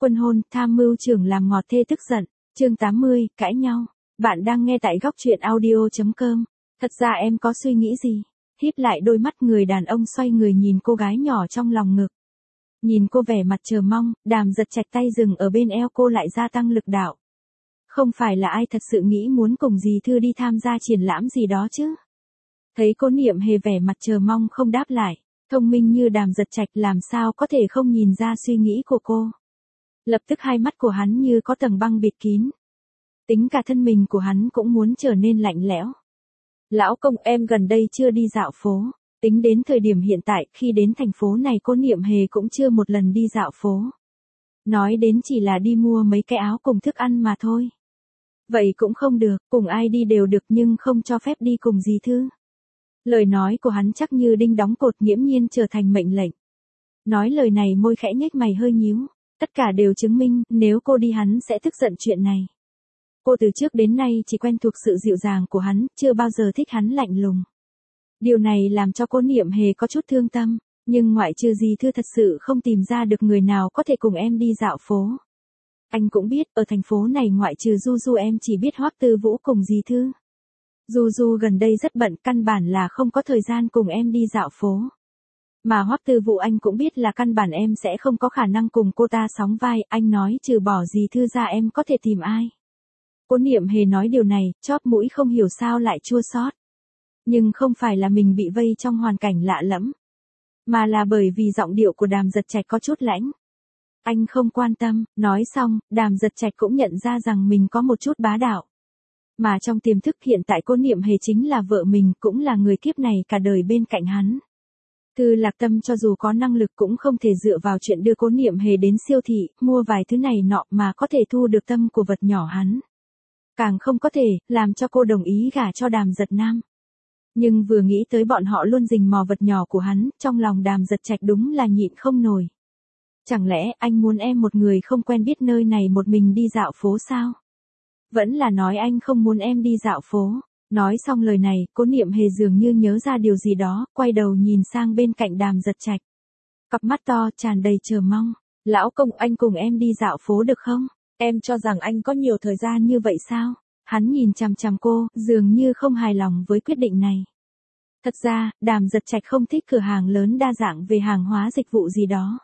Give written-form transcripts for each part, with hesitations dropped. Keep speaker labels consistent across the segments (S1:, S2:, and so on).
S1: Quân hôn, tham mưu trưởng làm ngọt thê tức giận. Chương 80, cãi nhau. Bạn đang nghe tại góc truyện audio.com. Thật ra em có suy nghĩ gì? Híp lại đôi mắt, người đàn ông xoay người nhìn cô gái nhỏ trong lòng ngực. Nhìn cô vẻ mặt chờ mong, Đàm Giật Trạch tay dừng ở bên eo cô lại gia tăng lực đạo. Không phải là ai thật sự nghĩ muốn cùng dì Thư đi tham gia triển lãm gì đó chứ? Thấy cô Niệm Hề vẻ mặt chờ mong không đáp lại, thông minh như Đàm Giật Trạch làm sao có thể không nhìn ra suy nghĩ của cô. Lập tức hai mắt của hắn như có tầng băng bịt kín. Tính cả thân mình của hắn cũng muốn trở nên lạnh lẽo. Lão công, em gần đây chưa đi dạo phố. Tính đến thời điểm hiện tại, khi đến thành phố này cô Niệm Hề cũng chưa một lần đi dạo phố. Nói đến chỉ là đi mua mấy cái áo cùng thức ăn mà thôi. Vậy cũng không được, cùng ai đi đều được nhưng không cho phép đi cùng dì Thư. Lời nói của hắn chắc như đinh đóng cột, nghiễm nhiên trở thành mệnh lệnh. Nói lời này môi khẽ nhếch mày hơi nhíu. Tất cả đều chứng minh, nếu cô đi hắn sẽ tức giận chuyện này. Cô từ trước đến nay chỉ quen thuộc sự dịu dàng của hắn, chưa bao giờ thích hắn lạnh lùng. Điều này làm cho cô Niệm Hề có chút thương tâm, nhưng ngoại trừ dì Thư thật sự không tìm ra được người nào có thể cùng em đi dạo phố. Anh cũng biết, ở thành phố này ngoại trừ Du Du em chỉ biết Hoắc Tư Vũ cùng dì Thư. Du Du gần đây rất bận, căn bản là không có thời gian cùng em đi dạo phố. Mà Hoắc Tư Vũ anh cũng biết là căn bản em sẽ không có khả năng cùng cô ta sóng vai, anh nói trừ bỏ dì Thư ra em có thể tìm ai. Cô Niệm Hề nói điều này, chóp mũi không hiểu sao lại chua xót. Nhưng không phải là mình bị vây trong hoàn cảnh lạ lẫm, mà là bởi vì giọng điệu của Đàm Giật Trạch có chút lãnh. Anh không quan tâm, nói xong, Đàm Giật Trạch cũng nhận ra rằng mình có một chút bá đạo. Mà trong tiềm thức hiện tại cô Niệm Hề chính là vợ mình, cũng là người kiếp này cả đời bên cạnh hắn. Thư Lạc Tâm cho dù có năng lực cũng không thể dựa vào chuyện đưa cô Niệm Hề đến siêu thị, mua vài thứ này nọ mà có thể thu được tâm của vật nhỏ hắn. Càng không có thể, làm cho cô đồng ý gả cho Đàm Giật Nam. Nhưng vừa nghĩ tới bọn họ luôn rình mò vật nhỏ của hắn, trong lòng Đàm Giật Trạch đúng là nhịn không nổi. Chẳng lẽ anh muốn em một người không quen biết nơi này một mình đi dạo phố sao? Vẫn là nói anh không muốn em đi dạo phố. Nói xong lời này, cô Niệm Hề dường như nhớ ra điều gì đó, quay đầu nhìn sang bên cạnh Đàm Giật Trạch. Cặp mắt to tràn đầy chờ mong. Lão công, anh cùng em đi dạo phố được không? Em cho rằng anh có nhiều thời gian như vậy sao? Hắn nhìn chằm chằm cô, dường như không hài lòng với quyết định này. Thật ra, Đàm Giật Trạch không thích cửa hàng lớn đa dạng về hàng hóa dịch vụ gì đó.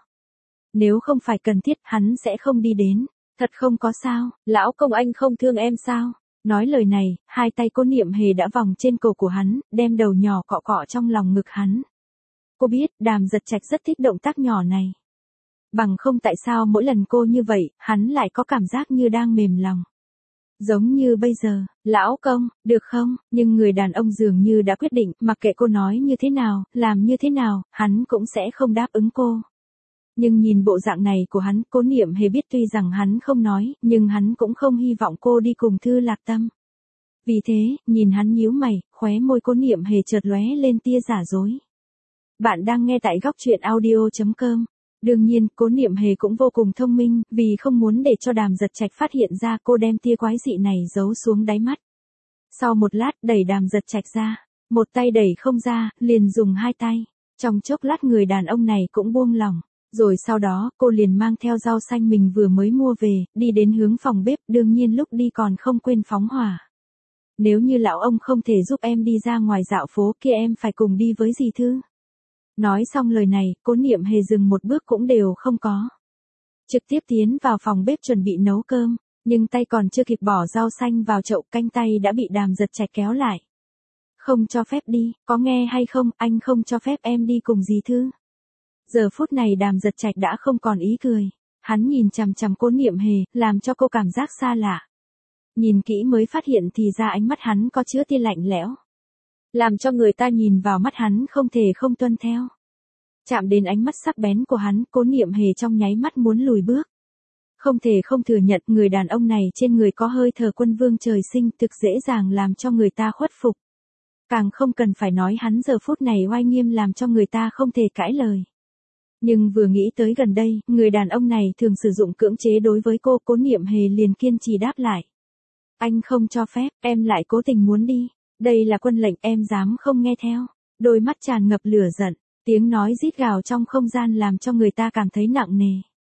S1: Nếu không phải cần thiết, hắn sẽ không đi đến. Thật không có sao, lão công anh không thương em sao? Nói lời này, hai tay cô Niệm Hề đã vòng trên cổ của hắn, đem đầu nhỏ cọ cọ trong lòng ngực hắn. Cô biết, Đàm Giật Trạch rất thích động tác nhỏ này. Bằng không tại sao mỗi lần cô như vậy, hắn lại có cảm giác như đang mềm lòng. Giống như bây giờ, lão công, được không? Nhưng người đàn ông dường như đã quyết định, mặc kệ cô nói như thế nào, làm như thế nào, hắn cũng sẽ không đáp ứng cô. Nhưng nhìn bộ dạng này của hắn, cô Niệm Hề biết tuy rằng hắn không nói, nhưng hắn cũng không hy vọng cô đi cùng Thư Lạc Tâm. Vì thế, nhìn hắn nhíu mày, khóe môi cô Niệm Hề chợt lóe lên tia giả dối. Bạn đang nghe tại góc truyện audio.com. Đương nhiên, cô Niệm Hề cũng vô cùng thông minh, vì không muốn để cho Đàm Giật Trạch phát hiện ra, cô đem tia quái dị này giấu xuống đáy mắt. Sau một lát, đẩy Đàm Giật Trạch ra. Một tay đẩy không ra, liền dùng hai tay. Trong chốc lát người đàn ông này cũng buông lỏng. Rồi sau đó, cô liền mang theo rau xanh mình vừa mới mua về, đi đến hướng phòng bếp, đương nhiên lúc đi còn không quên phóng hỏa. Nếu như lão ông không thể giúp em đi ra ngoài dạo phố kia em phải cùng đi với dì Thư. Nói xong lời này, cô Niệm Hề dừng một bước cũng đều không có. Trực tiếp tiến vào phòng bếp chuẩn bị nấu cơm, nhưng tay còn chưa kịp bỏ rau xanh vào chậu, canh tay đã bị Đàm Giật Trạch kéo lại. Không cho phép đi, có nghe hay không, anh không cho phép em đi cùng dì Thư. Giờ phút này Đàm Giật Trạch đã không còn ý cười. Hắn nhìn chằm chằm cô Niệm Hề, làm cho cô cảm giác xa lạ. Nhìn kỹ mới phát hiện thì ra ánh mắt hắn có chứa tia lạnh lẽo. Làm cho người ta nhìn vào mắt hắn không thể không tuân theo. Chạm đến ánh mắt sắc bén của hắn, cô Niệm Hề trong nháy mắt muốn lùi bước. Không thể không thừa nhận người đàn ông này trên người có hơi thở quân vương trời sinh, thực dễ dàng làm cho người ta khuất phục. Càng không cần phải nói hắn giờ phút này oai nghiêm làm cho người ta không thể cãi lời. Nhưng vừa nghĩ tới gần đây, người đàn ông này thường sử dụng cưỡng chế đối với cô Niệm Hề liền kiên trì đáp lại. Anh không cho phép, em lại cố tình muốn đi. Đây là quân lệnh, em dám không nghe theo. Đôi mắt tràn ngập lửa giận, tiếng nói rít gào trong không gian làm cho người ta cảm thấy nặng nề.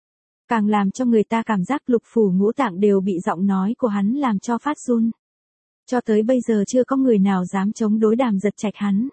S1: Càng làm cho người ta cảm giác lục phủ ngũ tạng đều bị giọng nói của hắn làm cho phát run. Cho tới bây giờ chưa có người nào dám chống đối Đàm Giật Trạch hắn.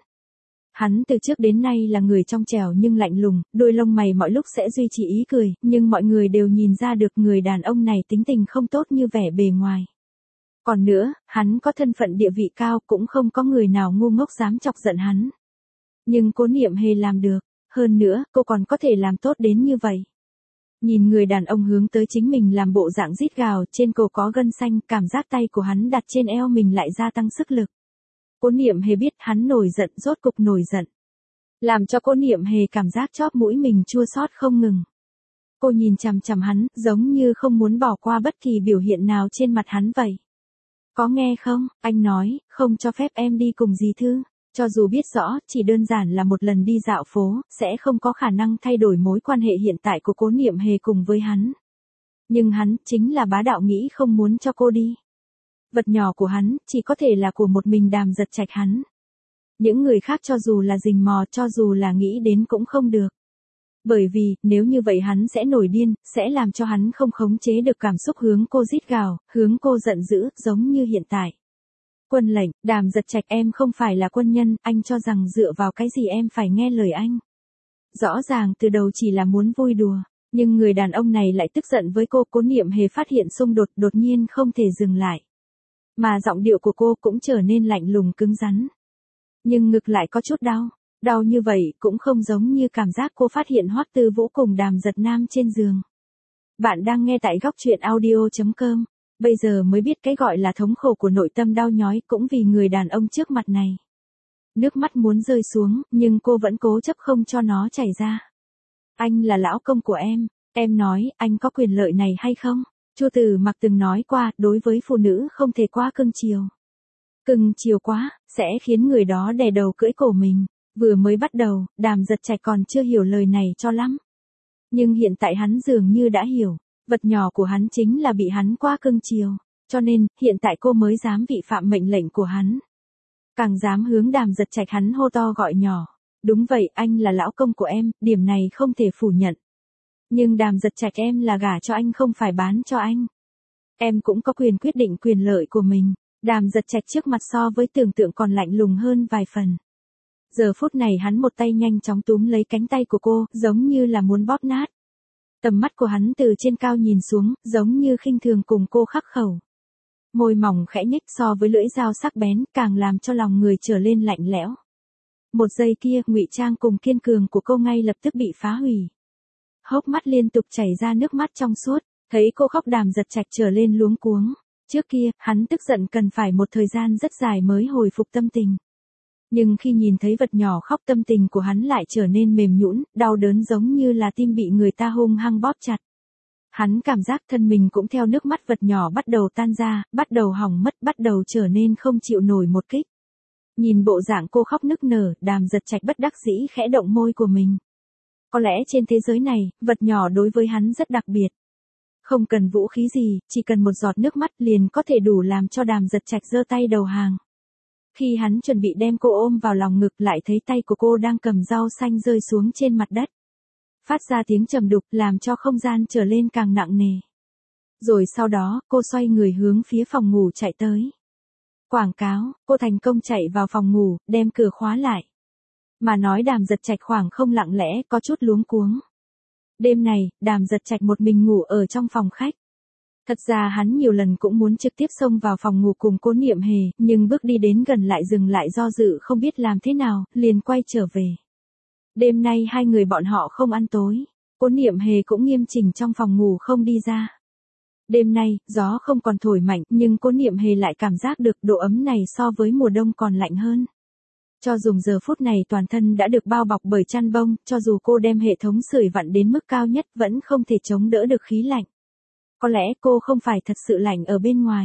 S1: Hắn từ trước đến nay là người trong trẻo nhưng lạnh lùng, đôi lông mày mọi lúc sẽ duy trì ý cười, nhưng mọi người đều nhìn ra được người đàn ông này tính tình không tốt như vẻ bề ngoài. Còn nữa, hắn có thân phận địa vị cao, cũng không có người nào ngu ngốc dám chọc giận hắn. Nhưng Cố Niệm Hề làm được, hơn nữa, cô còn có thể làm tốt đến như vậy. Nhìn người đàn ông hướng tới chính mình làm bộ dạng rít gào, trên cổ có gân xanh, cảm giác tay của hắn đặt trên eo mình lại gia tăng sức lực. Cố Niệm Hề biết hắn nổi giận, rốt cục nổi giận. Làm cho Cố Niệm Hề cảm giác chóp mũi mình chua xót không ngừng. Cô nhìn chằm chằm hắn, giống như không muốn bỏ qua bất kỳ biểu hiện nào trên mặt hắn vậy. Có nghe không, anh nói, không cho phép em đi cùng dì Thư. Cho dù biết rõ, chỉ đơn giản là một lần đi dạo phố, sẽ không có khả năng thay đổi mối quan hệ hiện tại của Cố Niệm Hề cùng với hắn. Nhưng hắn, chính là bá đạo nghĩ không muốn cho cô đi. Vật nhỏ của hắn, chỉ có thể là của một mình Đàm Giật Trạch hắn. Những người khác cho dù là rình mò, cho dù là nghĩ đến cũng không được. Bởi vì, nếu như vậy hắn sẽ nổi điên, sẽ làm cho hắn không khống chế được cảm xúc hướng cô rít gào, hướng cô giận dữ, giống như hiện tại. Quân lệnh, Đàm Giật Trạch em không phải là quân nhân, anh cho rằng dựa vào cái gì em phải nghe lời anh. Rõ ràng từ đầu chỉ là muốn vui đùa, nhưng người đàn ông này lại tức giận với cô. Cố Niệm Hề phát hiện xung đột đột nhiên không thể dừng lại. Mà giọng điệu của cô cũng trở nên lạnh lùng cứng rắn. Nhưng ngực lại có chút đau. Đau như vậy cũng không giống như cảm giác cô phát hiện Hoắc Tư Vũ cùng Đàm Giật Nam trên giường. Bạn đang nghe tại góc truyện audio.com. Bây giờ mới biết cái gọi là thống khổ của nội tâm đau nhói cũng vì người đàn ông trước mặt này. Nước mắt muốn rơi xuống, nhưng cô vẫn cố chấp không cho nó chảy ra. Anh là lão công của em nói, anh có quyền lợi này hay không? Chu Tử Mặc từng nói qua, đối với phụ nữ không thể quá cưng chiều. Cưng chiều quá, sẽ khiến người đó đè đầu cưỡi cổ mình. Vừa mới bắt đầu, Đàm Giật Trạch còn chưa hiểu lời này cho lắm. Nhưng hiện tại hắn dường như đã hiểu, vật nhỏ của hắn chính là bị hắn quá cưng chiều. Cho nên, hiện tại cô mới dám vi phạm mệnh lệnh của hắn. Càng dám hướng Đàm Giật Trạch hắn hô to gọi nhỏ. Đúng vậy, anh là lão công của em, điểm này không thể phủ nhận. Nhưng Đàm Giật Trạch em là gả cho anh không phải bán cho anh. Em cũng có quyền quyết định quyền lợi của mình. Đàm Giật Trạch trước mặt so với tưởng tượng còn lạnh lùng hơn vài phần. Giờ phút này hắn một tay nhanh chóng túm lấy cánh tay của cô, giống như là muốn bóp nát. Tầm mắt của hắn từ trên cao nhìn xuống, giống như khinh thường cùng cô khắc khẩu. Môi mỏng khẽ nhếch so với lưỡi dao sắc bén, càng làm cho lòng người trở lên lạnh lẽo. Một giây kia, ngụy trang cùng kiên cường của cô ngay lập tức bị phá hủy. Hốc mắt liên tục chảy ra nước mắt trong suốt, thấy cô khóc Đàm Giật Trạch trở lên luống cuống. Trước kia, hắn tức giận cần phải một thời gian rất dài mới hồi phục tâm tình. Nhưng khi nhìn thấy vật nhỏ khóc tâm tình của hắn lại trở nên mềm nhũn, đau đớn giống như là tim bị người ta hung hăng bóp chặt. Hắn cảm giác thân mình cũng theo nước mắt vật nhỏ bắt đầu tan ra, bắt đầu hỏng mất, bắt đầu trở nên không chịu nổi một kích. Nhìn bộ dạng cô khóc nức nở, Đàm Giật Trạch bất đắc dĩ khẽ động môi của mình. Có lẽ trên thế giới này, vật nhỏ đối với hắn rất đặc biệt. Không cần vũ khí gì, chỉ cần một giọt nước mắt liền có thể đủ làm cho Đàm Giật Trạch giơ tay đầu hàng. Khi hắn chuẩn bị đem cô ôm vào lòng ngực lại thấy tay của cô đang cầm rau xanh rơi xuống trên mặt đất. Phát ra tiếng trầm đục làm cho không gian trở lên càng nặng nề. Rồi sau đó, cô xoay người hướng phía phòng ngủ chạy tới. Quảng cáo, cô thành công chạy vào phòng ngủ, đem cửa khóa lại. Mà nói Đàm Giật Trạch khoảng không lặng lẽ, có chút luống cuống. Đêm này, Đàm Giật Trạch một mình ngủ ở trong phòng khách. Thật ra hắn nhiều lần cũng muốn trực tiếp xông vào phòng ngủ cùng Cố Niệm Hề, nhưng bước đi đến gần lại dừng lại do dự không biết làm thế nào, liền quay trở về. Đêm nay hai người bọn họ không ăn tối, Cố Niệm Hề cũng nghiêm chỉnh trong phòng ngủ không đi ra. Đêm nay, gió không còn thổi mạnh, nhưng Cố Niệm Hề lại cảm giác được độ ấm này so với mùa đông còn lạnh hơn. Cho dù giờ phút này toàn thân đã được bao bọc bởi chăn bông, cho dù cô đem hệ thống sưởi vặn đến mức cao nhất vẫn không thể chống đỡ được khí lạnh. Có lẽ cô không phải thật sự lạnh ở bên ngoài,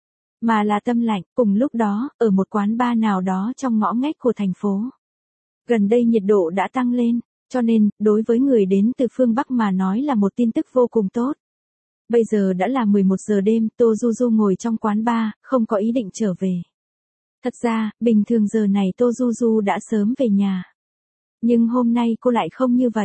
S1: mà là tâm lạnh. Cùng lúc đó, ở một quán bar nào đó trong ngõ ngách của thành phố. Gần đây nhiệt độ đã tăng lên, cho nên, đối với người đến từ phương Bắc mà nói là một tin tức vô cùng tốt. Bây giờ đã là 11 giờ đêm, Tô Du Du ngồi trong quán bar, không có ý định trở về. Thật ra, bình thường giờ này Tô Du Du đã sớm về nhà. Nhưng hôm nay cô lại không như vậy.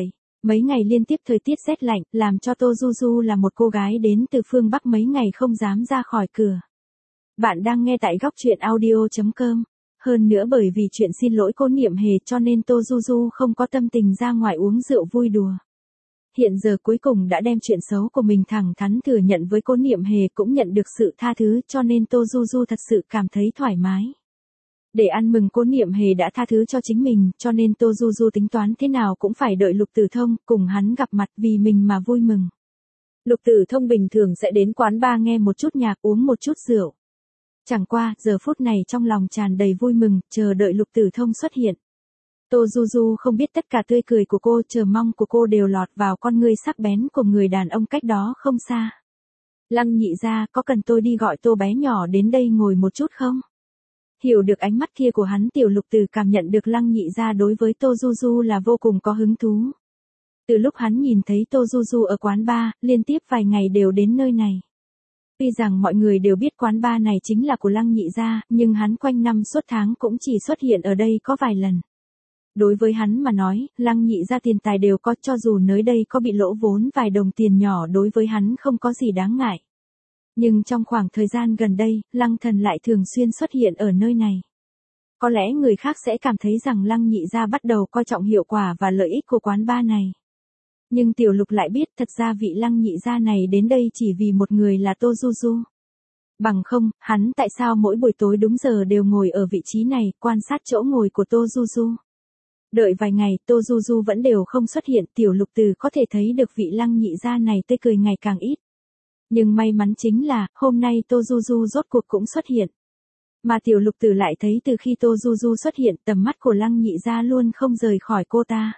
S1: Mấy ngày liên tiếp thời tiết rét lạnh, làm cho Tô Du Du là một cô gái đến từ phương Bắc mấy ngày không dám ra khỏi cửa. Bạn đang nghe tại góc truyện audio.com. Hơn nữa bởi vì chuyện xin lỗi cô Niệm Hề cho nên Tô Du Du không có tâm tình ra ngoài uống rượu vui đùa. Hiện giờ cuối cùng đã đem chuyện xấu của mình thẳng thắn thừa nhận với cô Niệm Hề, cũng nhận được sự tha thứ, cho nên Tô Du Du thật sự cảm thấy thoải mái. Để ăn mừng cô Niệm Hề đã tha thứ cho chính mình, cho nên Tô Du Du tính toán thế nào cũng phải đợi Lục Tử Thông cùng hắn gặp mặt vì mình mà vui mừng. Lục Tử Thông bình thường sẽ đến quán bar nghe một chút nhạc, uống một chút rượu. Chẳng qua, giờ phút này trong lòng tràn đầy vui mừng, chờ đợi Lục Tử Thông xuất hiện. Tô Du Du không biết tất cả tươi cười của cô, chờ mong của cô đều lọt vào con ngươi sắc bén của người đàn ông cách đó không xa. Lăng Nhị gia, có cần tôi đi gọi Tô bé nhỏ đến đây ngồi một chút không? Hiểu được ánh mắt kia của hắn, Tiểu Lục Tử cảm nhận được Lăng Nhị gia đối với Tô Du Du là vô cùng có hứng thú. Từ lúc hắn nhìn thấy Tô Du Du ở quán bar, liên tiếp vài ngày đều đến nơi này. Tuy rằng mọi người đều biết quán bar này chính là của Lăng Nhị gia, nhưng hắn quanh năm suốt tháng cũng chỉ xuất hiện ở đây có vài lần. Đối với hắn mà nói, Lăng Nhị gia tiền tài đều có, cho dù nơi đây có bị lỗ vốn vài đồng tiền nhỏ đối với hắn không có gì đáng ngại. Nhưng trong khoảng thời gian gần đây, Lăng Thần lại thường xuyên xuất hiện ở nơi này. Có lẽ người khác sẽ cảm thấy rằng Lăng Nhị gia bắt đầu coi trọng hiệu quả và lợi ích của quán bar này. Nhưng Tiểu Lục lại biết thật ra vị Lăng Nhị gia này đến đây chỉ vì một người là Tô Du Du. Bằng không, hắn tại sao mỗi buổi tối đúng giờ đều ngồi ở vị trí này, quan sát chỗ ngồi của Tô Du Du. Đợi vài ngày, Tô Du Du vẫn đều không xuất hiện, Tiểu Lục Tử có thể thấy được vị Lăng Nhị gia này tươi cười ngày càng ít. Nhưng may mắn chính là, hôm nay Tô Du Du rốt cuộc cũng xuất hiện. Mà Tiểu Lục Tử lại thấy từ khi Tô Du Du xuất hiện, tầm mắt của Lăng Nhị gia luôn không rời khỏi cô ta.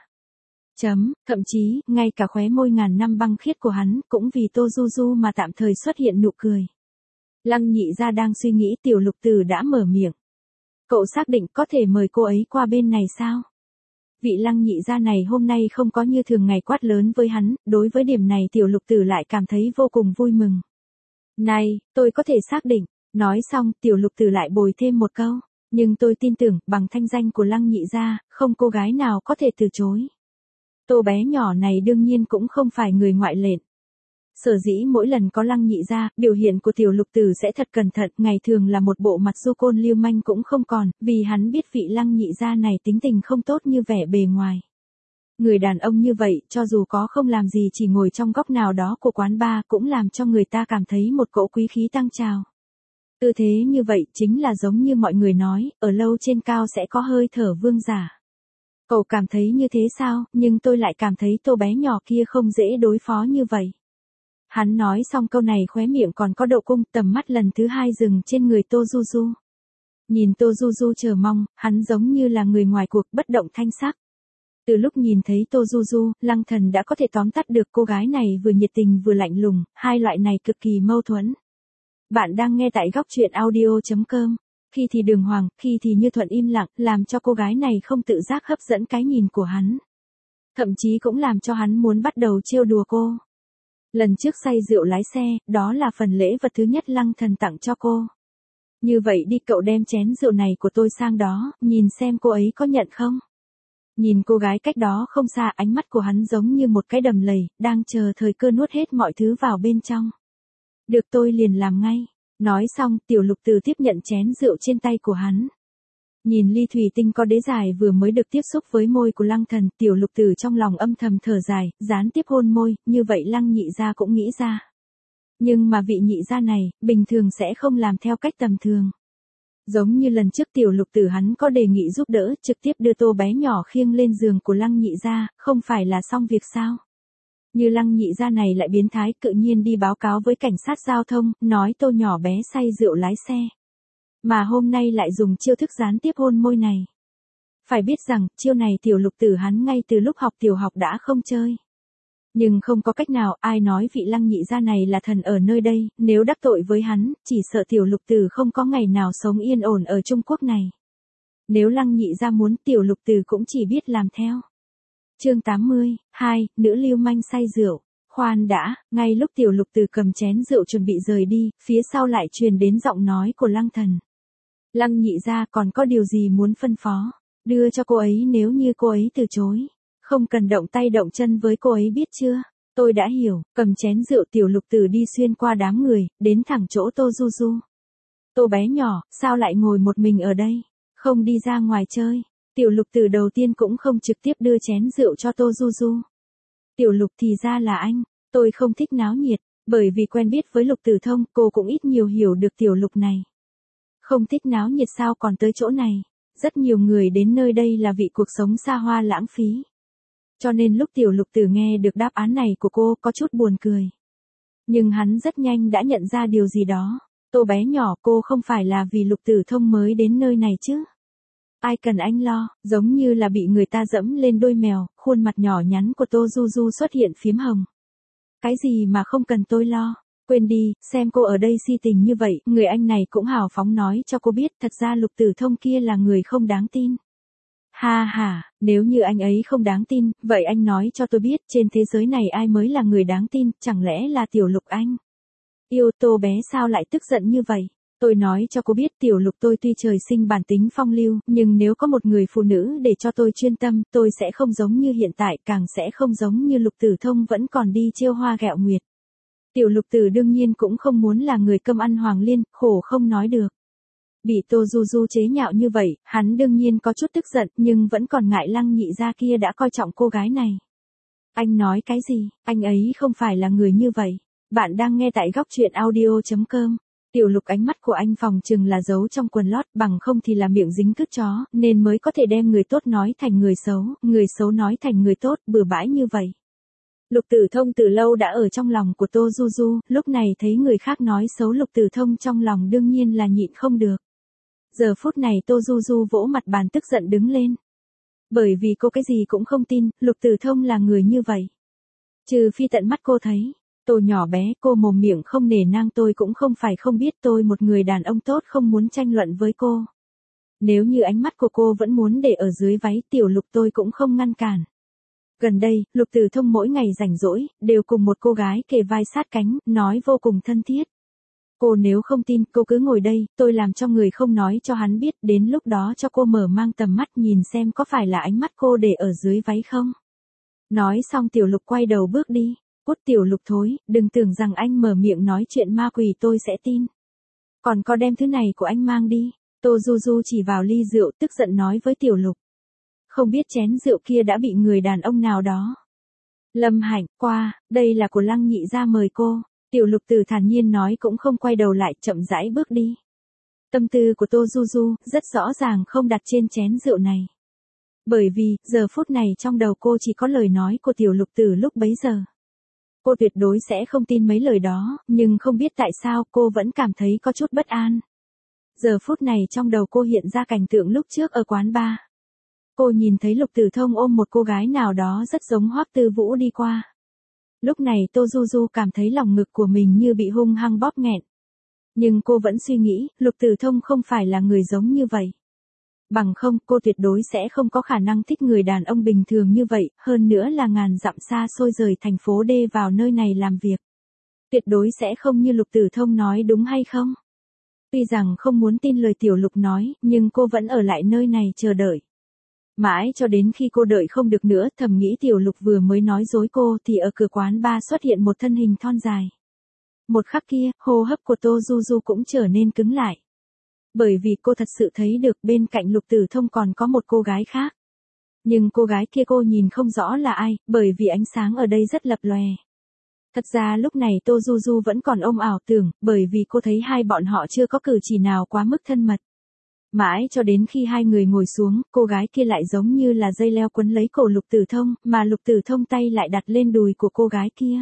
S1: Thậm chí, ngay cả khóe môi ngàn năm băng khiết của hắn, cũng vì Tô Du Du mà tạm thời xuất hiện nụ cười. Lăng Nhị gia đang suy nghĩ, Tiểu Lục Tử đã mở miệng. Cậu xác định có thể mời cô ấy qua bên này sao? Vị Lăng Nhị gia này hôm nay không có như thường ngày quát lớn với hắn, đối với điểm này Tiểu Lục Tử lại cảm thấy vô cùng vui mừng. Này, tôi có thể xác định. Nói xong, Tiểu Lục Tử lại bồi thêm một câu. Nhưng tôi tin tưởng, bằng thanh danh của Lăng Nhị gia, không cô gái nào có thể từ chối. Tô bé nhỏ này đương nhiên cũng không phải người ngoại lệ. Sở dĩ mỗi lần có Lăng Nhị gia, biểu hiện của Tiểu Lục Tử sẽ thật cẩn thận, ngày thường là một bộ mặt du côn lưu manh cũng không còn, vì hắn biết vị Lăng Nhị gia này tính tình không tốt như vẻ bề ngoài. Người đàn ông như vậy, cho dù có không làm gì chỉ ngồi trong góc nào đó của quán bar cũng làm cho người ta cảm thấy một cỗ quý khí tăng trào. Tư thế như vậy chính là giống như mọi người nói, ở lâu trên cao sẽ có hơi thở vương giả. Cậu cảm thấy như thế sao, nhưng tôi lại cảm thấy Tô bé nhỏ kia không dễ đối phó như vậy. Hắn nói xong câu này khóe miệng còn có độ cung, tầm mắt lần thứ hai dừng trên người Tô Du Du. Nhìn Tô Du Du chờ mong, hắn giống như là người ngoài cuộc bất động thanh sắc. Từ lúc nhìn thấy Tô Du Du, Lăng Thần đã có thể tóm tắt được cô gái này vừa nhiệt tình vừa lạnh lùng, hai loại này cực kỳ mâu thuẫn. Bạn đang nghe tại góc truyện audio.com. Khi thì đường hoàng, khi thì như thuận im lặng, làm cho cô gái này không tự giác hấp dẫn cái nhìn của hắn. Thậm chí cũng làm cho hắn muốn bắt đầu trêu đùa cô. Lần trước say rượu lái xe, đó là phần lễ vật thứ nhất Lăng Thần tặng cho cô. Như vậy đi, cậu đem chén rượu này của tôi sang đó, nhìn xem cô ấy có nhận không? Nhìn cô gái cách đó không xa, ánh mắt của hắn giống như một cái đầm lầy, đang chờ thời cơ nuốt hết mọi thứ vào bên trong. Được, tôi liền làm ngay. Nói xong, Tiểu Lục Tử tiếp nhận chén rượu trên tay của hắn. Nhìn ly thủy tinh có đế dài vừa mới được tiếp xúc với môi của Lăng Thần, Tiểu Lục Tử trong lòng âm thầm thở dài, gián tiếp hôn môi, như vậy Lăng Nhị gia cũng nghĩ ra. Nhưng mà vị nhị gia này, bình thường sẽ không làm theo cách tầm thường. Giống như lần trước Tiểu Lục Tử hắn có đề nghị giúp đỡ, trực tiếp đưa Tô bé nhỏ khiêng lên giường của Lăng Nhị gia, không phải là xong việc sao? Như Lăng Nhị gia này lại biến thái, tự nhiên đi báo cáo với cảnh sát giao thông, nói Tô nhỏ bé say rượu lái xe. Mà hôm nay lại dùng chiêu thức gián tiếp hôn môi này. Phải biết rằng, chiêu này Tiểu Lục Tử hắn ngay từ lúc học tiểu học đã không chơi. Nhưng không có cách nào, ai nói vị Lăng Nhị gia này là thần ở nơi đây, nếu đắc tội với hắn, chỉ sợ Tiểu Lục Tử không có ngày nào sống yên ổn ở Trung Quốc này. Nếu Lăng Nhị gia muốn, Tiểu Lục Tử cũng chỉ biết làm theo. Chương 80, 2, nữ lưu manh say rượu. Khoan đã, ngay lúc Tiểu Lục Tử cầm chén rượu chuẩn bị rời đi, phía sau lại truyền đến giọng nói của Lăng Thần. Lăng Nhị gia còn có điều gì muốn phân phó? Đưa cho cô ấy, nếu như cô ấy từ chối. Không cần động tay động chân với cô ấy biết chưa? Tôi đã hiểu, cầm chén rượu Tiểu Lục Tử đi xuyên qua đám người, đến thẳng chỗ Tô Du Du. Tô bé nhỏ, sao lại ngồi một mình ở đây? Không đi ra ngoài chơi. Tiểu Lục Tử đầu tiên cũng không trực tiếp đưa chén rượu cho Tô Du Du. Tiểu Lục thì ra là anh, tôi không thích náo nhiệt, bởi vì quen biết với Lục Tử Thông, cô cũng ít nhiều hiểu được Tiểu Lục này. Không thích náo nhiệt sao còn tới chỗ này? Rất nhiều người đến nơi đây là vì cuộc sống xa hoa lãng phí. Cho nên lúc Tiểu Lục Tử nghe được đáp án này của cô có chút buồn cười. Nhưng hắn rất nhanh đã nhận ra điều gì đó. Tô bé nhỏ, cô không phải là vì Lục Tử Thông mới đến nơi này chứ? Ai cần anh lo, giống như là bị người ta dẫm lên đôi mèo, khuôn mặt nhỏ nhắn của Tô Du Du xuất hiện phím hồng. Cái gì mà không cần tôi lo? Quên đi, xem cô ở đây si tình như vậy, người anh này cũng hào phóng nói cho cô biết thật ra Lục Tử Thông kia là người không đáng tin. Ha ha, nếu như anh ấy không đáng tin, vậy anh nói cho tôi biết trên thế giới này ai mới là người đáng tin, chẳng lẽ là Tiểu Lục anh? Yêu Tô bé sao lại tức giận như vậy? Tôi nói cho cô biết Tiểu Lục tôi tuy trời sinh bản tính phong lưu, nhưng nếu có một người phụ nữ để cho tôi chuyên tâm, tôi sẽ không giống như hiện tại, càng sẽ không giống như Lục Tử Thông vẫn còn đi trêu hoa ghẹo nguyệt. Tiểu Lục Tử đương nhiên cũng không muốn là người cơm ăn hoàng liên, khổ không nói được. Bị Tô Du Du chế nhạo như vậy, hắn đương nhiên có chút tức giận, nhưng vẫn còn ngại Lăng Nhị gia kia đã coi trọng cô gái này. Anh nói cái gì? Anh ấy không phải là người như vậy. Bạn đang nghe tại góc truyện audio.com. Tiểu Lục ánh mắt của anh phòng chừng là giấu trong quần lót, bằng không thì là miệng dính cứt chó, nên mới có thể đem người tốt nói thành người xấu nói thành người tốt, bừa bãi như vậy. Lục Tử Thông từ lâu đã ở trong lòng của Tô Du Du, lúc này thấy người khác nói xấu Lục Tử Thông trong lòng đương nhiên là nhịn không được. Giờ phút này Tô Du Du vỗ mặt bàn tức giận đứng lên. Bởi vì cô cái gì cũng không tin, Lục Tử Thông là người như vậy. Trừ phi tận mắt cô thấy. Tô nhỏ bé, cô mồm miệng không nể nang, tôi cũng không phải không biết, tôi một người đàn ông tốt không muốn tranh luận với cô. Nếu như ánh mắt của cô vẫn muốn để ở dưới váy Tiểu Lục tôi cũng không ngăn cản. Gần đây, Lục Tử Thông mỗi ngày rảnh rỗi, đều cùng một cô gái kề vai sát cánh, nói vô cùng thân thiết. Cô nếu không tin, cô cứ ngồi đây, tôi làm cho người không nói cho hắn biết, đến lúc đó cho cô mở mang tầm mắt nhìn xem có phải là ánh mắt cô để ở dưới váy không. Nói xong Tiểu Lục quay đầu bước đi. Cút Tiểu Lục thối, đừng tưởng rằng anh mở miệng nói chuyện ma quỷ tôi sẽ tin. Còn có đem thứ này của anh mang đi. Tô Du Du chỉ vào ly rượu tức giận nói với Tiểu Lục. Không biết chén rượu kia đã bị người đàn ông nào đó. Lâm Hạnh, qua, đây là của Lăng Nhị gia mời cô. Tiểu Lục Tử thản nhiên nói cũng không quay đầu lại, chậm rãi bước đi. Tâm tư của Tô Du Du rất rõ ràng không đặt trên chén rượu này. Bởi vì, giờ phút này trong đầu cô chỉ có lời nói của Tiểu Lục Tử lúc bấy giờ. Cô tuyệt đối sẽ không tin mấy lời đó, nhưng không biết tại sao cô vẫn cảm thấy có chút bất an. Giờ phút này trong đầu cô hiện ra cảnh tượng lúc trước ở quán bar. Cô nhìn thấy Lục Tử Thông ôm một cô gái nào đó rất giống Hoắc Tư Vũ đi qua. Lúc này Tô Du Du cảm thấy lòng ngực của mình như bị hung hăng bóp nghẹn. Nhưng cô vẫn suy nghĩ, Lục Tử Thông không phải là người giống như vậy. Bằng không, cô tuyệt đối sẽ không có khả năng thích người đàn ông bình thường như vậy, hơn nữa là ngàn dặm xa xôi rời thành phố D vào nơi này làm việc. Tuyệt đối sẽ không như Lục Tử Thông nói, đúng hay không? Tuy rằng không muốn tin lời Tiểu Lục nói, nhưng cô vẫn ở lại nơi này chờ đợi. Mãi cho đến khi cô đợi không được nữa, thầm nghĩ Tiểu Lục vừa mới nói dối cô thì ở cửa quán bar xuất hiện một thân hình thon dài. Một khắc kia, hô hấp của Tô Du Du cũng trở nên cứng lại. Bởi vì cô thật sự thấy được bên cạnh Lục Tử Thông còn có một cô gái khác. Nhưng cô gái kia cô nhìn không rõ là ai, bởi vì ánh sáng ở đây rất lập lòe. Thật ra lúc này Tô Du Du vẫn còn ôm ảo tưởng, bởi vì cô thấy hai bọn họ chưa có cử chỉ nào quá mức thân mật. Mãi cho đến khi hai người ngồi xuống, cô gái kia lại giống như là dây leo quấn lấy cổ Lục Tử Thông, mà Lục Tử Thông tay lại đặt lên đùi của cô gái kia.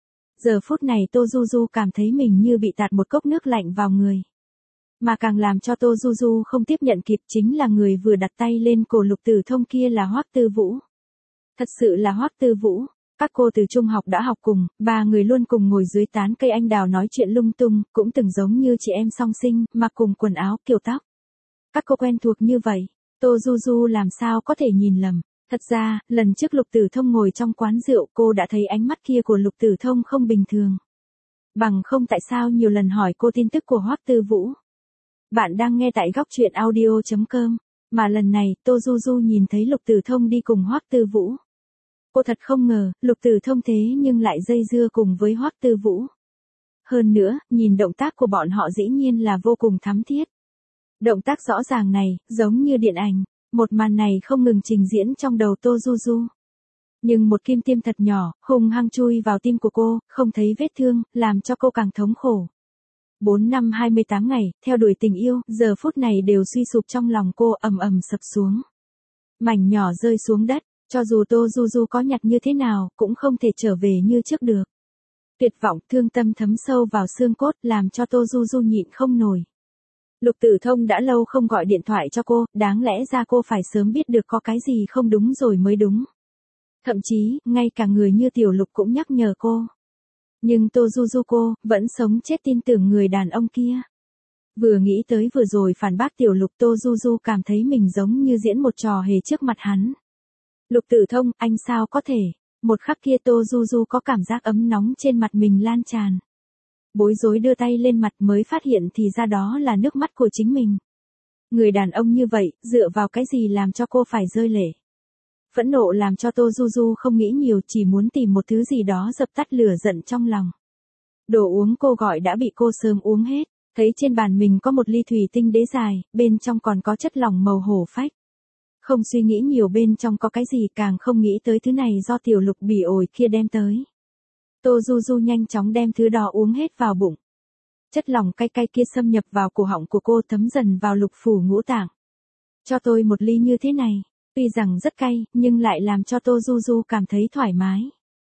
S1: Giờ phút này Tô Du Du cảm thấy mình như bị tạt một cốc nước lạnh vào người. Mà càng làm cho Tô Du Du không tiếp nhận kịp chính là người vừa đặt tay lên cổ Lục Tử Thông kia là Hoắc Tư Vũ. Thật sự là Hoắc Tư Vũ. Các cô từ trung học đã học cùng, ba người luôn cùng ngồi dưới tán cây anh đào nói chuyện lung tung, cũng từng giống như chị em song sinh, mặc cùng quần áo, kiểu tóc. Các cô quen thuộc như vậy, Tô Du Du làm sao có thể nhìn lầm. Thật ra, lần trước Lục Tử Thông ngồi trong quán rượu cô đã thấy ánh mắt kia của Lục Tử Thông không bình thường. Bằng không tại sao nhiều lần hỏi cô tin tức của Hoắc Tư Vũ. Bạn đang nghe tại góc truyện audio.com, mà lần này Tô Du Du nhìn thấy Lục Tử Thông đi cùng Hoắc Tư Vũ. Cô thật không ngờ, Lục Tử Thông thế nhưng lại dây dưa cùng với Hoắc Tư Vũ. Hơn nữa, nhìn động tác của bọn họ dĩ nhiên là vô cùng thắm thiết. Động tác rõ ràng này, giống như điện ảnh, một màn này không ngừng trình diễn trong đầu Tô Du Du. Nhưng một kim tiêm thật nhỏ, hung hăng chui vào tim của cô, không thấy vết thương, làm cho cô càng thống khổ. 4 năm 28 ngày, theo đuổi tình yêu, giờ phút này đều suy sụp trong lòng cô ầm ầm sập xuống. Mảnh nhỏ rơi xuống đất, cho dù Tô Du Du có nhặt như thế nào, cũng không thể trở về như trước được. Tuyệt vọng, thương tâm thấm sâu vào xương cốt, làm cho Tô Du Du nhịn không nổi. Lục Tử Thông đã lâu không gọi điện thoại cho cô, đáng lẽ ra cô phải sớm biết được có cái gì không đúng rồi mới đúng. Thậm chí, ngay cả người như Tiểu Lục cũng nhắc nhở cô. Nhưng Tô Du Du cô, vẫn sống chết tin tưởng người đàn ông kia. Vừa nghĩ tới vừa rồi phản bác Tiểu Lục, Tô Du Du cảm thấy mình giống như diễn một trò hề trước mặt hắn. Lục Tử Thông, anh sao có thể? Một khắc kia Tô Du Du có cảm giác ấm nóng trên mặt mình lan tràn. Bối rối đưa tay lên mặt mới phát hiện thì ra đó là nước mắt của chính mình. Người đàn ông như vậy, dựa vào cái gì làm cho cô phải rơi lệ? Phẫn nộ làm cho Tô Du Du không nghĩ nhiều, chỉ muốn tìm một thứ gì đó dập tắt lửa giận trong lòng. Đồ uống cô gọi đã bị cô sớm uống hết, thấy trên bàn mình có một ly thủy tinh đế dài, bên trong còn có chất lỏng màu hổ phách. Không suy nghĩ nhiều bên trong có cái gì, càng không nghĩ tới thứ này do Tiểu Lục bỉ ổi kia đem tới. Tô Du Du nhanh chóng đem thứ đó uống hết vào bụng. Chất lỏng cay cay kia xâm nhập vào cổ họng của cô, thấm dần vào lục phủ ngũ tạng. Cho tôi một ly như thế này, tuy rằng rất cay, nhưng lại làm cho Tô Du Du cảm thấy thoải mái.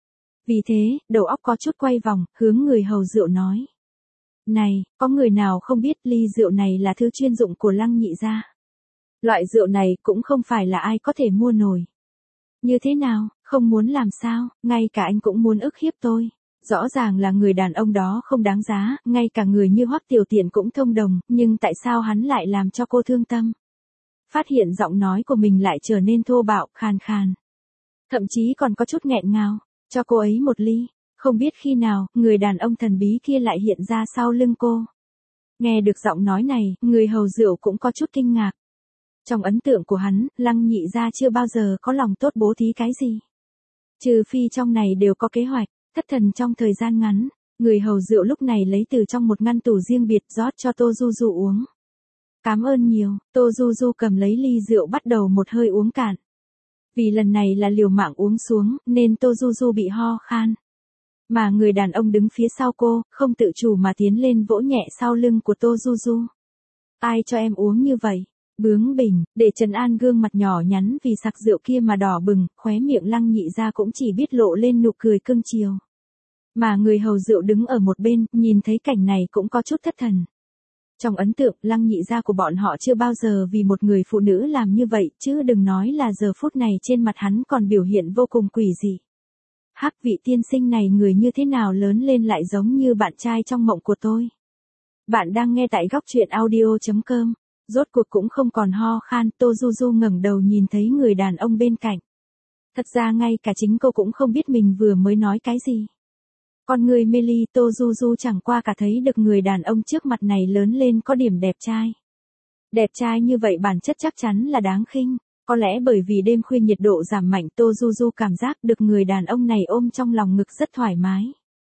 S1: Vì thế, đầu óc có chút quay vòng, hướng người hầu rượu nói. Này, có người nào không biết ly rượu này là thứ chuyên dụng của Lăng nhị gia. Loại rượu này cũng không phải là ai có thể mua nổi. Như thế nào, không muốn làm sao, ngay cả anh cũng muốn ức hiếp tôi. Rõ ràng là người đàn ông đó không đáng giá, ngay cả người như Hoắc Tiểu Tiện cũng thông đồng, nhưng tại sao hắn lại làm cho cô thương tâm? Phát hiện giọng nói của mình lại trở nên thô bạo, khàn khàn. Thậm chí còn có chút nghẹn ngào, cho cô ấy một ly. Không biết khi nào, người đàn ông thần bí kia lại hiện ra sau lưng cô. Nghe được giọng nói này, người hầu rượu cũng có chút kinh ngạc. Trong ấn tượng của hắn, Lăng nhị gia chưa bao giờ có lòng tốt bố thí cái gì. Trừ phi trong này đều có kế hoạch, thất thần trong thời gian ngắn, người hầu rượu lúc này lấy từ trong một ngăn tủ riêng biệt rót cho Tô Du Du uống. Cảm ơn nhiều, Tô Du Du cầm lấy ly rượu bắt đầu một hơi uống cạn. Vì lần này là liều mạng uống xuống, nên Tô Du Du bị ho khan. Mà người đàn ông đứng phía sau cô, không tự chủ mà tiến lên vỗ nhẹ sau lưng của Tô Du Du. Ai cho em uống như vậy? Bướng bỉnh, để trấn an gương mặt nhỏ nhắn vì sặc rượu kia mà đỏ bừng, khóe miệng Lăng nhị gia cũng chỉ biết lộ lên nụ cười cưng chiều. Mà người hầu rượu đứng ở một bên, nhìn thấy cảnh này cũng có chút thất thần. Trong ấn tượng, Lăng nhị gia của bọn họ chưa bao giờ vì một người phụ nữ làm như vậy, chứ đừng nói là giờ phút này trên mặt hắn còn biểu hiện vô cùng quỷ dị. Hắc, vị tiên sinh này người như thế nào lớn lên lại giống như bạn trai trong mộng của tôi. Bạn đang nghe tại góc truyện audio.com. Rốt cuộc cũng không còn ho khan, Tô Du Du ngẩng đầu nhìn thấy người đàn ông bên cạnh. Thật ra ngay cả chính cô cũng không biết mình vừa mới nói cái gì. Con người mê ly, Tô Du Du chẳng qua cả thấy được người đàn ông trước mặt này lớn lên có điểm đẹp trai. Đẹp trai như vậy bản chất chắc chắn là đáng khinh. Có lẽ bởi vì đêm khuya nhiệt độ giảm mạnh, Tô Du Du cảm giác được người đàn ông này ôm trong lòng ngực rất thoải mái.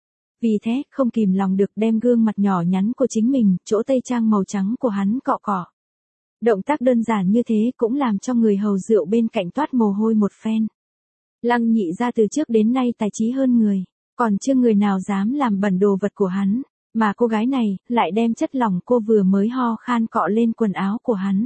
S1: Vì thế, không kìm lòng được đem gương mặt nhỏ nhắn của chính mình, chỗ tây trang màu trắng của hắn cọ cọ. Động tác đơn giản như thế cũng làm cho người hầu rượu bên cạnh toát mồ hôi một phen. Lăng nhị gia từ trước đến nay tài trí hơn người, còn chưa người nào dám làm bẩn đồ vật của hắn, mà cô gái này lại đem chất lỏng cô vừa mới ho khan cọ lên quần áo của hắn.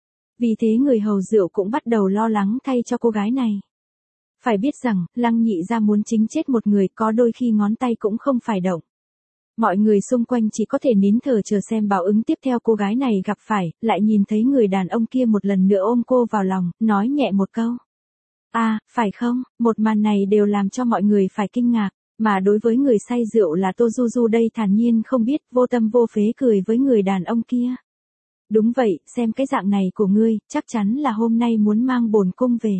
S1: Vì thế người hầu rượu cũng bắt đầu lo lắng thay cho cô gái này. Phải biết rằng, Lăng nhị gia muốn chính chết một người có đôi khi ngón tay cũng không phải động. Mọi người xung quanh chỉ có thể nín thở chờ xem báo ứng tiếp theo cô gái này gặp phải, lại nhìn thấy người đàn ông kia một lần nữa ôm cô vào lòng, nói nhẹ một câu. À, phải không, một màn này đều làm cho mọi người phải kinh ngạc, mà đối với người say rượu là Tô Du Du đây thản nhiên không biết, vô tâm vô phế cười với người đàn ông kia. Đúng vậy, xem cái dạng này của ngươi, chắc chắn là hôm nay muốn mang bổn cung về.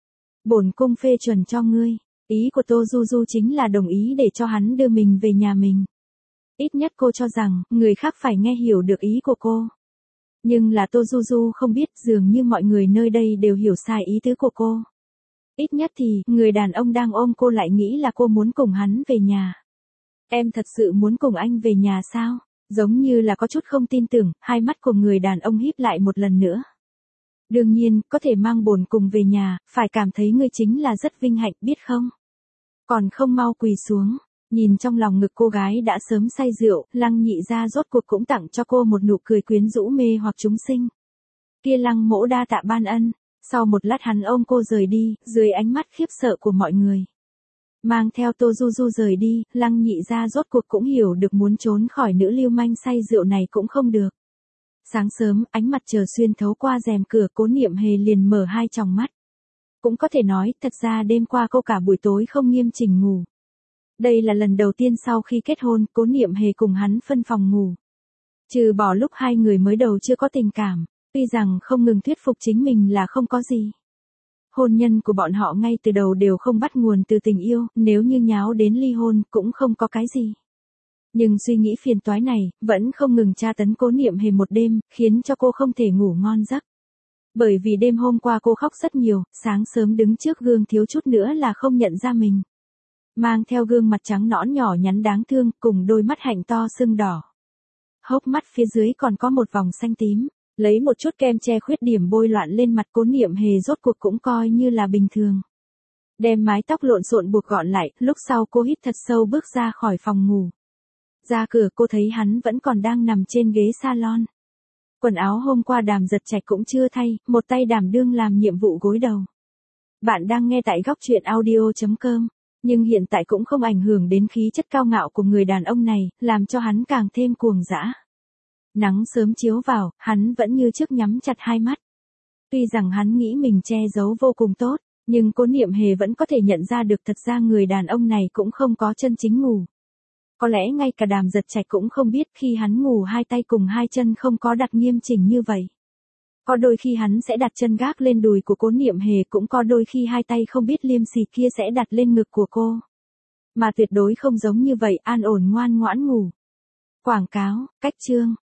S1: Bổn cung phê chuẩn cho ngươi, ý của Tô Du Du chính là đồng ý để cho hắn đưa mình về nhà mình. Ít nhất cô cho rằng, người khác phải nghe hiểu được ý của cô. Nhưng là Tô Du Du không biết, dường như mọi người nơi đây đều hiểu sai ý tứ của cô. Ít nhất thì, người đàn ông đang ôm cô lại nghĩ là cô muốn cùng hắn về nhà. Em thật sự muốn cùng anh về nhà sao? Giống như là có chút không tin tưởng, hai mắt của người đàn ông híp lại một lần nữa. Đương nhiên, có thể mang bổn cùng về nhà, phải cảm thấy ngươi chính là rất vinh hạnh, biết không? Còn không mau quỳ xuống, nhìn trong lòng ngực cô gái đã sớm say rượu, Lăng Nhị gia rốt cuộc cũng tặng cho cô một nụ cười quyến rũ mê hoặc chúng sinh. Kia Lăng mỗ đa tạ ban ân, sau một lát hắn ôm cô rời đi, dưới ánh mắt khiếp sợ của mọi người. Mang theo Tô Du Du rời đi, Lăng Nhị gia rốt cuộc cũng hiểu được muốn trốn khỏi nữ lưu manh say rượu này cũng không được. Sáng sớm, ánh mặt trời xuyên thấu qua rèm cửa, Cố Niệm Hề liền mở hai tròng mắt. Cũng có thể nói, thật ra đêm qua cô cả buổi tối không nghiêm chỉnh ngủ. Đây là lần đầu tiên sau khi kết hôn, Cố Niệm Hề cùng hắn phân phòng ngủ. Trừ bỏ lúc hai người mới đầu chưa có tình cảm, tuy rằng không ngừng thuyết phục chính mình là không có gì. Hôn nhân của bọn họ ngay từ đầu đều không bắt nguồn từ tình yêu, nếu như nháo đến ly hôn cũng không có cái gì. Nhưng suy nghĩ phiền toái này, vẫn không ngừng tra tấn Cố Niệm Hề một đêm, khiến cho cô không thể ngủ ngon giấc. Bởi vì đêm hôm qua cô khóc rất nhiều, sáng sớm đứng trước gương thiếu chút nữa là không nhận ra mình. Mang theo gương mặt trắng nõn nhỏ nhắn đáng thương, cùng đôi mắt hạnh to sưng đỏ. Hốc mắt phía dưới còn có một vòng xanh tím, lấy một chút kem che khuyết điểm bôi loạn lên mặt Cố Niệm Hề rốt cuộc cũng coi như là bình thường. Đem mái tóc lộn xộn buộc gọn lại, lúc sau cô hít thật sâu bước ra khỏi phòng ngủ. Ra cửa cô thấy hắn vẫn còn đang nằm trên ghế salon. Quần áo hôm qua Đàm Giật Trạch cũng chưa thay, một tay đảm đương làm nhiệm vụ gối đầu. Bạn đang nghe tại góc truyện audio.com, nhưng hiện tại cũng không ảnh hưởng đến khí chất cao ngạo của người đàn ông này, làm cho hắn càng thêm cuồng dã. Nắng sớm chiếu vào, hắn vẫn như trước nhắm chặt hai mắt. Tuy rằng hắn nghĩ mình che giấu vô cùng tốt, nhưng Cố Niệm Hề vẫn có thể nhận ra được thật ra người đàn ông này cũng không có chân chính ngủ. Có lẽ ngay cả Đàm Giật Trạch cũng không biết khi hắn ngủ hai tay cùng hai chân không có đặt nghiêm chỉnh như vậy. Có đôi khi hắn sẽ đặt chân gác lên đùi của Cố Niệm Hề, cũng có đôi khi hai tay không biết liêm sỉ kia sẽ đặt lên ngực của cô. Mà tuyệt đối không giống như vậy, an ổn ngoan ngoãn ngủ. Quảng cáo, cách chương.